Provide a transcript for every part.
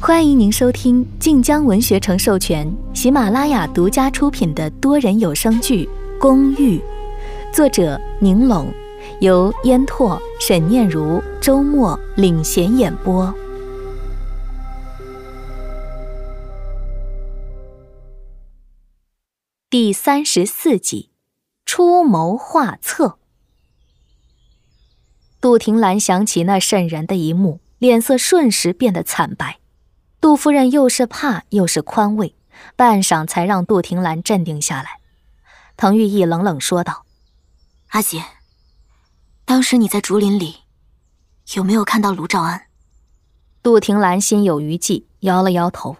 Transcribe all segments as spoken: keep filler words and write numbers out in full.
欢迎您收听晋江文学城授权、喜马拉雅独家出品的多人有声剧《公寓》，作者宁拢，由烟拓、沈念如、周末领衔演播。第三十四集，出谋划策。杜婷兰想起那瘆人的一幕，脸色瞬时变得惨白。杜夫人又是怕又是宽慰，半晌才让杜婷兰镇定下来。滕玉义冷冷说道： 阿姐，当时你在竹林里有没有看到卢兆安？ 杜婷兰心有余悸，摇了摇头。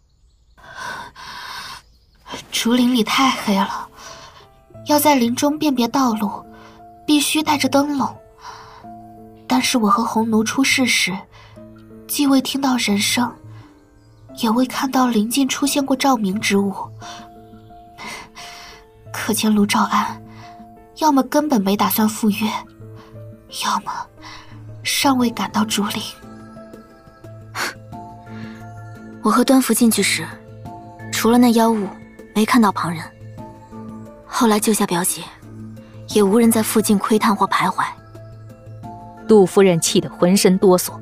竹林里太黑了，要在林中辨别道路，必须带着灯笼。但是我和红奴出事时，既未听到人声，也未看到临近出现过照明之物，可见卢兆安要么根本没打算赴约，要么尚未赶到竹林。 我和端福进去时，除了那妖物，没看到旁人。后来救下表姐，也无人在附近窥探或徘徊。 杜夫人气得浑身哆嗦。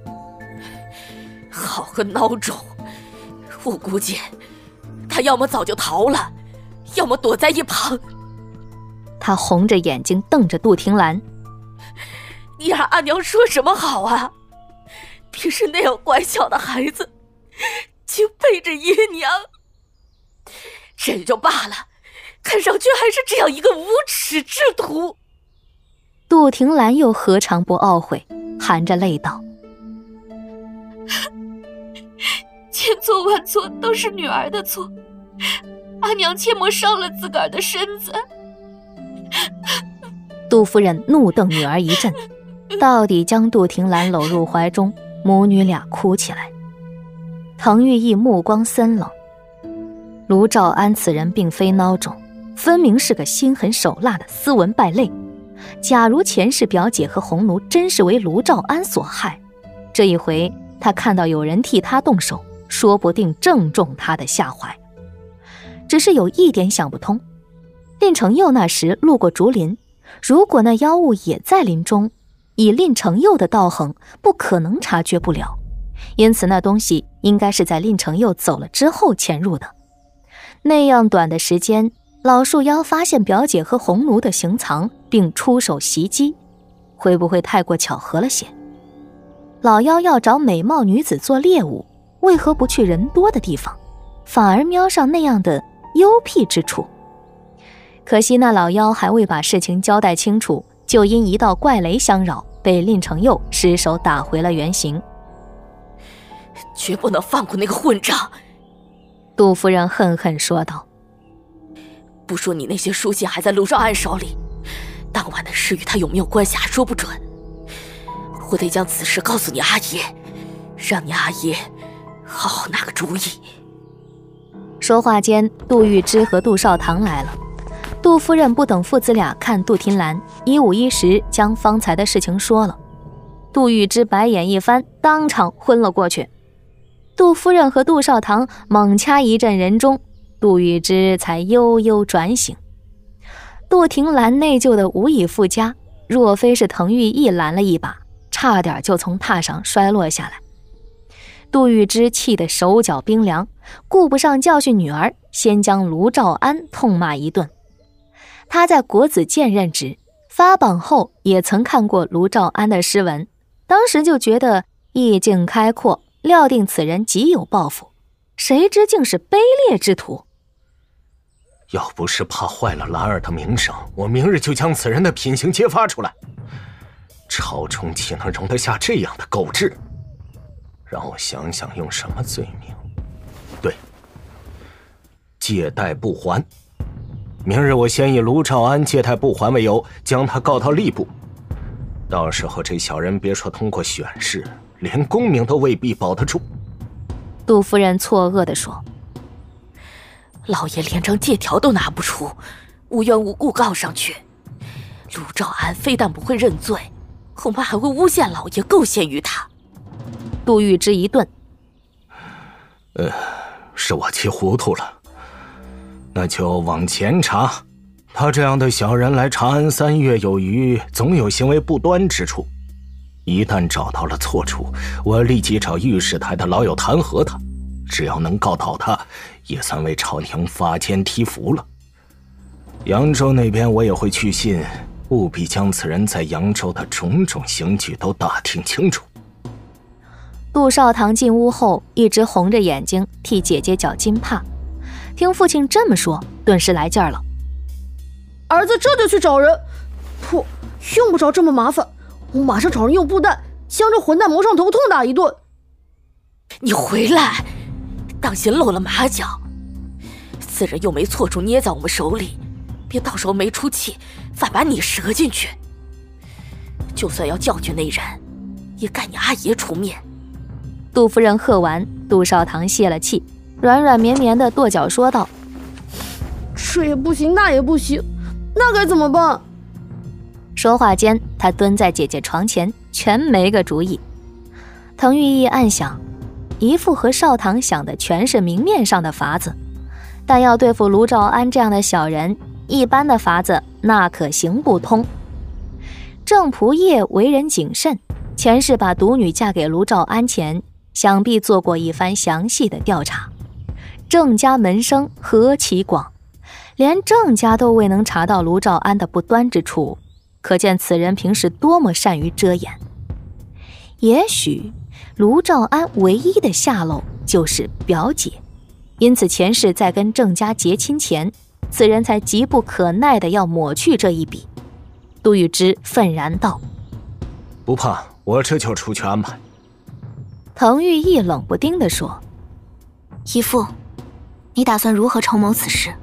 好个孬种！我估计他要么早就逃了，要么躲在一旁。 他红着眼睛瞪着杜婷兰： 你让阿娘说什么好啊？平时那样乖巧的孩子，竟背着爷娘。这也就罢了，看上去还是这样一个无耻之徒。 杜婷兰又何尝不懊悔，含着泪道： 千错万错都是女儿的错，阿娘切莫伤了自个儿的身子。 杜夫人怒瞪女儿一阵，到底将杜婷兰搂入怀中，母女俩哭起来。滕玉义目光森冷，卢兆安此人并非孬种，分明是个心狠手辣的斯文败类。假如前世表姐和红奴真是为卢兆安所害，这一回他看到有人替他动手，说不定正中他的下怀。只是有一点想不通，令成佑那时路过竹林，如果那妖物也在林中，以令成佑的道行，不可能察觉不了，因此那东西应该是在令成佑走了之后潜入的。那样短的时间，老树妖发现表姐和红奴的行藏，并出手袭击，会不会太过巧合了些？老妖要找美貌女子做猎物，为何不去人多的地方，反而瞄上那样的幽僻之处？可惜那老妖还未把事情交代清楚，就因一道怪雷相扰，被令成佑失手打回了原形。 绝不能放过那个混账！ 杜夫人恨恨说道。 不说你那些书信还在卢兆安手里，当晚的事与他有没有关系还说不准。我得将此事告诉你阿爷，让你阿爷好好拿个主意。 说话间，杜玉芝和杜少棠来了。杜夫人不等父子俩看杜婷兰，一五一十将方才的事情说了。杜玉芝白眼一翻，当场昏了过去。杜夫人和杜少棠猛掐一阵人中，杜玉芝才悠悠转醒。杜婷兰内疚的无以复加，若非是滕玉义拦了一把，差点就从榻上摔落下来。杜玉芝气得手脚冰凉，顾不上教训女儿，先将卢兆安痛骂一顿。他在国子监任职，发榜后也曾看过卢兆安的诗文，当时就觉得意境开阔，料定此人极有抱负，谁知竟是卑劣之徒。 要不是怕坏了兰儿的名声，我明日就将此人的品行揭发出来。朝中岂能容得下这样的狗彘？让我想想用什么罪名。对，借贷不还。明日我先以卢兆安借贷不还为由，将他告到吏部。到时候这小人别说通过选试，连功名都未必保得住。 杜夫人错愕地说： 老爷连张借条都拿不出，无缘无故告上去，卢兆安非但不会认罪，恐怕还会诬陷老爷，构陷于他。 杜玉芝一顿： 呃，是我记糊涂了。那就往前查，他这样的小人来查案三月有余，总有行为不端之处。一旦找到了错处，我立即找御史台的老友弹劾他，只要能告倒他，也算为朝廷发肩踢服了。扬州那边我也会去信，务必将此人在扬州的种种行迹都打听清楚。 杜少棠进屋后，一直红着眼睛替姐姐绞金帕。听父亲这么说，顿时来劲儿了。 儿子这就去找人。不，用不着这么麻烦，我马上找人用布袋将这混蛋谋上头痛打一顿。 你回来，当心露了马脚。此人又没错处捏在我们手里，别到时候没出气，反把你折进去。就算要教训那人，也该你阿爷出面。 杜夫人喝完，杜少棠泄了气，软软绵绵的跺脚说道： 这也不行，那也不行，那该怎么办？ 说话间，他蹲在姐姐床前，全没个主意。滕玉意暗想，姨父和少棠想的全是明面上的法子，但要对付卢兆安这样的小人，一般的法子那可行不通。郑仆夜为人谨慎，前世把独女嫁给卢兆安前，想必做过一番详细的调查。郑家门生何其广，连郑家都未能查到卢兆安的不端之处，可见此人平时多么善于遮掩。也许卢兆安唯一的下落就是表姐，因此前世在跟郑家结亲前，此人才急不可耐地要抹去这一笔。杜玉芝愤然道： 不怕，我这就出去安排。 滕玉意冷不丁地说： 姨父，你打算如何筹谋此事？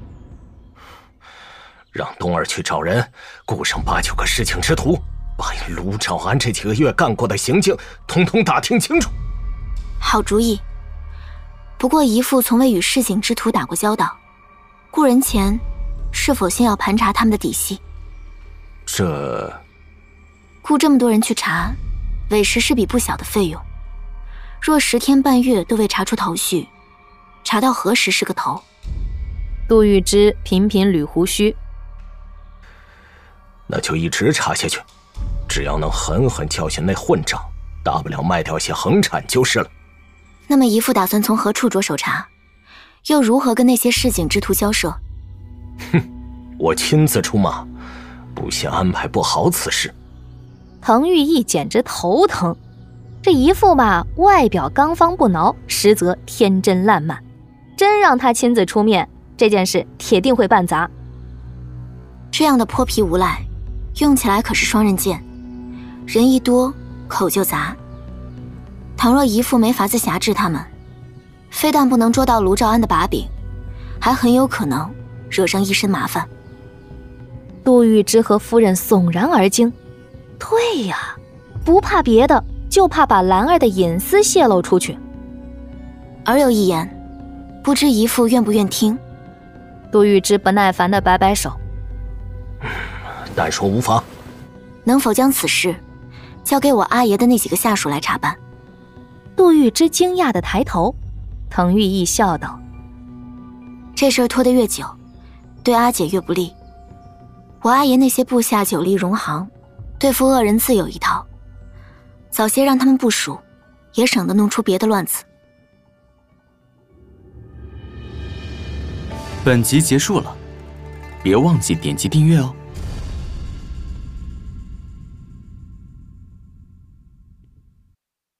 让冬儿去找人，雇上八九个示警之徒，把卢兆安这几个月干过的行径统统打听清楚。 好主意。不过姨父从未与示警之徒打过交道，雇人前是否先要盘查他们的底细？ 这雇这么多人去查，委实是笔不小的费用。若十天半月都未查出头绪，查到何时是个头？ 杜玉芝频频捋胡须。 那就一直查下去，只要能狠狠教训那混账，大不了卖掉些横产就是了。 那么姨父打算从何处着手查？又如何跟那些示警之徒交涉？ 哼，我亲自出马，不信安排不好此事。 滕玉意简直头疼，这姨父吧，外表刚方不挠，实则天真烂漫，真让他亲自出面，这件事铁定会办砸。 这样的泼皮无赖，用起来可是双刃剑，人一多口就杂。倘若姨父没法子辖制他们，非但不能捉到卢兆安的把柄，还很有可能惹上一身麻烦。 杜玉芝和夫人悚然而惊，对呀，不怕别的，就怕把兰儿的隐私泄露出去。 儿有一言，不知姨父愿不愿听？ 杜玉芝不耐烦地摆摆手， 但说无妨。 能否将此事交给我阿爷的那几个下属来查办？ 杜玉芝惊讶地抬头，滕玉意笑道： 这事儿拖得越久，对阿姐越不利。我阿爷那些部下久立荣行，对付恶人自有一套，早些让他们部署，也省得弄出别的乱子。 本集结束了，别忘记点击订阅哦。